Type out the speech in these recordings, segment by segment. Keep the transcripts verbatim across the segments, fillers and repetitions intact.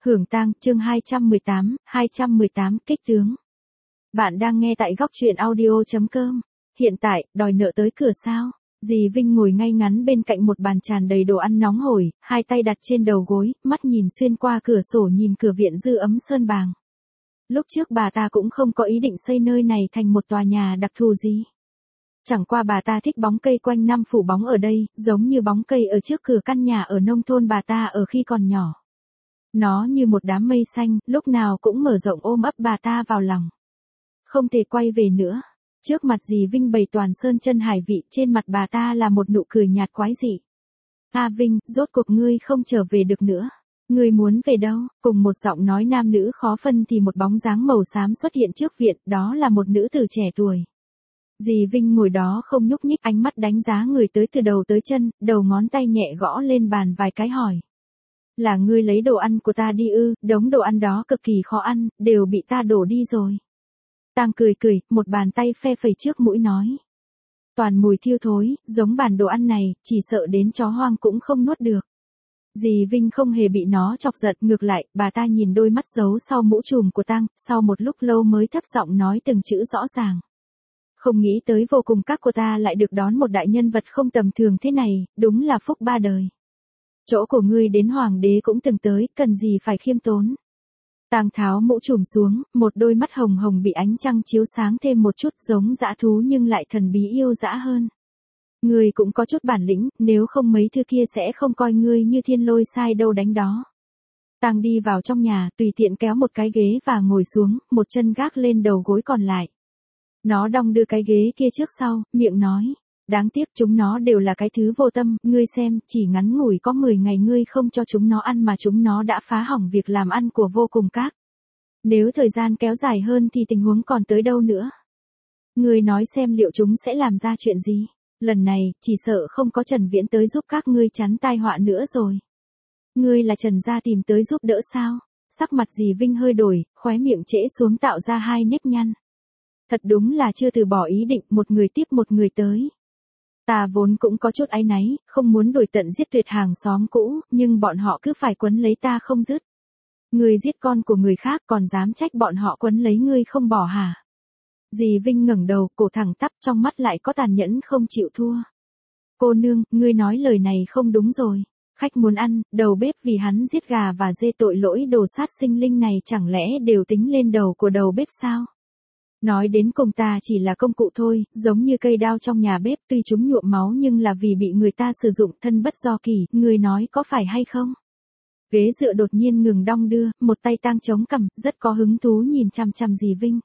Hưởng tang, chương hai trăm mười tám, hai trăm mười tám, kích tướng. Bạn đang nghe tại góc truyện audio chấm com. Hiện tại, đòi nợ tới cửa sao? Dì Vinh ngồi ngay ngắn bên cạnh một bàn tràn đầy đồ ăn nóng hổi, hai tay đặt trên đầu gối, mắt nhìn xuyên qua cửa sổ nhìn cửa viện dư ấm sơn bàng. Lúc trước bà ta cũng không có ý định xây nơi này thành một tòa nhà đặc thù gì. Chẳng qua bà ta thích bóng cây quanh năm phủ bóng ở đây, giống như bóng cây ở trước cửa căn nhà ở nông thôn bà ta ở khi còn nhỏ. Nó như một đám mây xanh, lúc nào cũng mở rộng ôm ấp bà ta vào lòng. Không thể quay về nữa. Trước mặt dì Vinh bày toàn sơn chân hải vị, trên mặt bà ta là một nụ cười nhạt quái dị. A Vinh, rốt cuộc ngươi không trở về được nữa. Ngươi muốn về đâu? Cùng một giọng nói nam nữ khó phân thì một bóng dáng màu xám xuất hiện trước viện, đó là một nữ tử trẻ tuổi. Dì Vinh ngồi đó không nhúc nhích, ánh mắt đánh giá người tới từ đầu tới chân, đầu ngón tay nhẹ gõ lên bàn vài cái hỏi. Là ngươi lấy đồ ăn của ta đi ư? Đống đồ ăn đó cực kỳ khó ăn, đều bị ta đổ đi rồi. Tang cười cười, một bàn tay phe phẩy trước mũi nói. Toàn mùi thiêu thối, giống bàn đồ ăn này, chỉ sợ đến chó hoang cũng không nuốt được. Dì Vinh không hề bị nó chọc giận, ngược lại, bà ta nhìn đôi mắt giấu sau mũ trùm của Tang, sau một lúc lâu mới thấp giọng nói từng chữ rõ ràng. Không nghĩ tới vô cùng các của ta lại được đón một đại nhân vật không tầm thường thế này, đúng là phúc ba đời. Chỗ của ngươi đến hoàng đế cũng từng tới, cần gì phải khiêm tốn. Tang tháo mũ trùm xuống, một đôi mắt hồng hồng bị ánh trăng chiếu sáng thêm một chút giống dã thú nhưng lại thần bí yêu dã hơn. Ngươi cũng có chút bản lĩnh, nếu không mấy thứ kia sẽ không coi ngươi như thiên lôi sai đâu đánh đó. Tang đi vào trong nhà, tùy tiện kéo một cái ghế và ngồi xuống, một chân gác lên đầu gối còn lại. Nó đong đưa cái ghế kia trước sau, miệng nói. Đáng tiếc chúng nó đều là cái thứ vô tâm, ngươi xem, chỉ ngắn ngủi có mười ngày ngươi không cho chúng nó ăn mà chúng nó đã phá hỏng việc làm ăn của vô cùng các. Nếu thời gian kéo dài hơn thì tình huống còn tới đâu nữa. Ngươi nói xem liệu chúng sẽ làm ra chuyện gì, lần này, chỉ sợ không có Trần Viễn tới giúp các ngươi chắn tai họa nữa rồi. Ngươi là Trần gia tìm tới giúp đỡ sao? Sắc mặt dì Vinh hơi đổi, khóe miệng trễ xuống tạo ra hai nếp nhăn. Thật đúng là chưa từ bỏ ý định một người tiếp một người tới. Ta vốn cũng có chút áy náy, không muốn đuổi tận giết tuyệt hàng xóm cũ, nhưng bọn họ cứ phải quấn lấy ta không dứt. Ngươi giết con của người khác còn dám trách bọn họ quấn lấy ngươi không bỏ hả? Dì Vinh ngẩng đầu, cổ thẳng tắp trong mắt lại có tàn nhẫn không chịu thua. Cô nương, ngươi nói lời này không đúng rồi. Khách muốn ăn, đầu bếp vì hắn giết gà và dê tội lỗi đồ sát sinh linh này chẳng lẽ đều tính lên đầu của đầu bếp sao? Nói đến cùng ta chỉ là công cụ thôi, giống như cây đao trong nhà bếp tuy chúng nhuộm máu nhưng là vì bị người ta sử dụng thân bất do kỷ, người nói có phải hay không? Ghế dựa đột nhiên ngừng đong đưa, một tay Tang chống cằm, rất có hứng thú nhìn chằm chằm dì Vinh.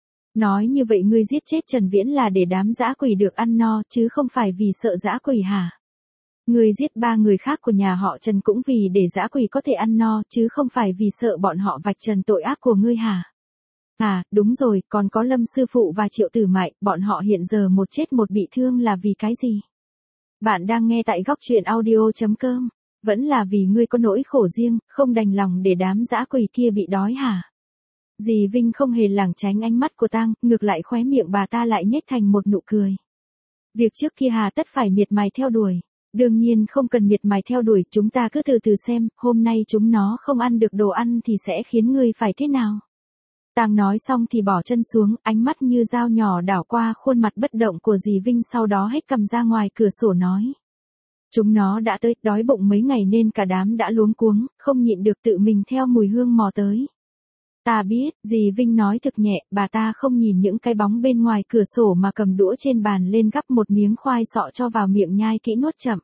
Nói như vậy ngươi giết chết Trần Viễn là để đám dã quỷ được ăn no, chứ không phải vì sợ dã quỷ hả? Ngươi giết ba người khác của nhà họ Trần cũng vì để dã quỷ có thể ăn no, chứ không phải vì sợ bọn họ vạch trần tội ác của ngươi hả? À, đúng rồi, còn có Lâm sư phụ và Triệu Tử Mại, bọn họ hiện giờ một chết một bị thương là vì cái gì? Bạn đang nghe tại góc truyện audio chấm com, vẫn là vì ngươi có nỗi khổ riêng, không đành lòng để đám dã quỷ kia bị đói hả? Dì Vinh không hề lảng tránh ánh mắt của Tang, ngược lại khóe miệng bà ta lại nhếch thành một nụ cười. Việc trước kia hà tất phải miệt mài theo đuổi. Đương nhiên không cần miệt mài theo đuổi, chúng ta cứ từ từ xem, hôm nay chúng nó không ăn được đồ ăn thì sẽ khiến ngươi phải thế nào? Tang nói xong thì bỏ chân xuống, ánh mắt như dao nhỏ đảo qua khuôn mặt bất động của dì Vinh, sau đó hết cầm ra ngoài cửa sổ nói. Chúng nó đã tới, đói bụng mấy ngày nên cả đám đã luống cuống, không nhịn được tự mình theo mùi hương mò tới. Ta biết, dì Vinh nói thực nhẹ, bà ta không nhìn những cái bóng bên ngoài cửa sổ mà cầm đũa trên bàn lên gắp một miếng khoai sọ cho vào miệng nhai kỹ nuốt chậm.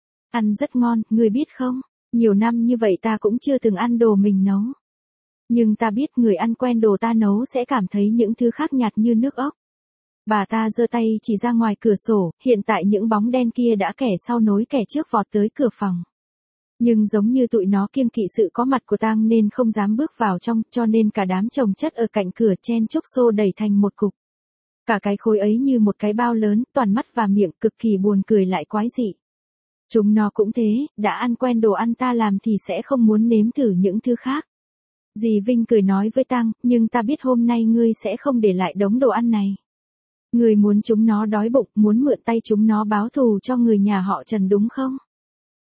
Ăn rất ngon, ngươi biết không, nhiều năm như vậy ta cũng chưa từng ăn đồ mình nấu. Nhưng ta biết người ăn quen đồ ta nấu sẽ cảm thấy những thứ khác nhạt như nước ốc. Bà ta giơ tay chỉ ra ngoài cửa sổ, hiện tại những bóng đen kia đã kẻ sau nối kẻ trước vọt tới cửa phòng. Nhưng giống như tụi nó kiêng kỵ sự có mặt của Tang nên không dám bước vào trong, cho nên cả đám chồng chất ở cạnh cửa chen chúc xô đẩy thành một cục. Cả cái khối ấy như một cái bao lớn, toàn mắt và miệng cực kỳ buồn cười lại quái dị. Chúng nó cũng thế, đã ăn quen đồ ăn ta làm thì sẽ không muốn nếm thử những thứ khác. Dì Vinh cười nói với Tang, nhưng ta biết hôm nay ngươi sẽ không để lại đống đồ ăn này. Ngươi muốn chúng nó đói bụng, muốn mượn tay chúng nó báo thù cho người nhà họ Trần đúng không?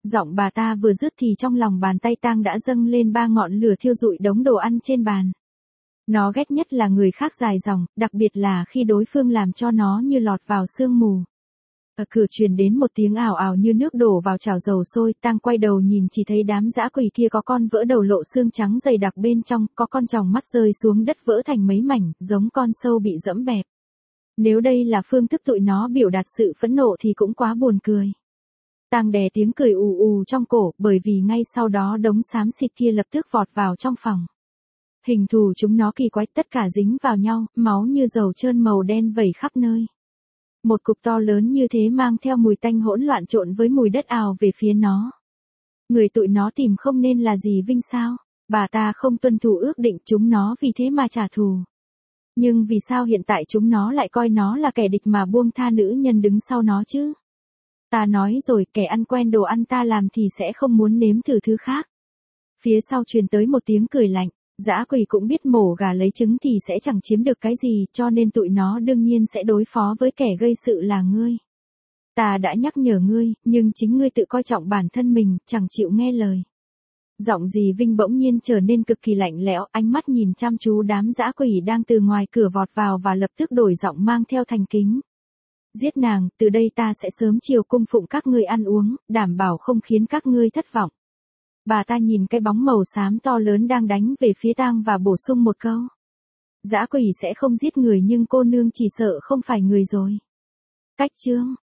Giọng bà ta vừa dứt thì trong lòng bàn tay tang đã dâng lên ba ngọn lửa thiêu rụi đống đồ ăn trên bàn. Nó ghét nhất là người khác dài dòng, đặc biệt là khi đối phương làm cho nó như lọt vào sương mù. Ở cửa truyền đến một tiếng ào ào như nước đổ vào chảo dầu sôi, tang quay đầu nhìn chỉ thấy đám dã quỷ kia có con vỡ đầu lộ xương trắng dày đặc bên trong, có con tròng mắt rơi xuống đất vỡ thành mấy mảnh, giống con sâu bị dẫm bẹp. Nếu đây là phương thức tụi nó biểu đạt sự phẫn nộ thì cũng quá buồn cười. Tang đè tiếng cười ù ù trong cổ, bởi vì ngay sau đó đống xám xịt kia lập tức vọt vào trong phòng. Hình thù chúng nó kỳ quái, tất cả dính vào nhau, máu như dầu trơn màu đen vẩy khắp nơi. Một cục to lớn như thế mang theo mùi tanh hỗn loạn trộn với mùi đất ào về phía nó. Người tụi nó tìm không nên là gì Vinh sao? Bà ta không tuân thủ ước định, chúng nó vì thế mà trả thù. Nhưng vì sao hiện tại chúng nó lại coi nó là kẻ địch mà buông tha nữ nhân đứng sau nó chứ? Ta nói rồi, kẻ ăn quen đồ ăn ta làm thì sẽ không muốn nếm thử thứ khác. Phía sau truyền tới một tiếng cười lạnh. Dã quỷ cũng biết mổ gà lấy trứng thì sẽ chẳng chiếm được cái gì, cho nên tụi nó đương nhiên sẽ đối phó với kẻ gây sự là ngươi. Ta đã nhắc nhở ngươi, nhưng chính ngươi tự coi trọng bản thân mình, chẳng chịu nghe lời. Giọng dì Vinh bỗng nhiên trở nên cực kỳ lạnh lẽo, ánh mắt nhìn chăm chú đám dã quỷ đang từ ngoài cửa vọt vào và lập tức đổi giọng mang theo thành kính. Giết nàng, từ đây ta sẽ sớm chiều cung phụng các ngươi ăn uống, đảm bảo không khiến các ngươi thất vọng. Bà ta nhìn cái bóng màu xám to lớn đang đánh về phía tang và bổ sung một câu. Dã quỷ sẽ không giết người nhưng cô nương chỉ sợ không phải người rồi. Cách chương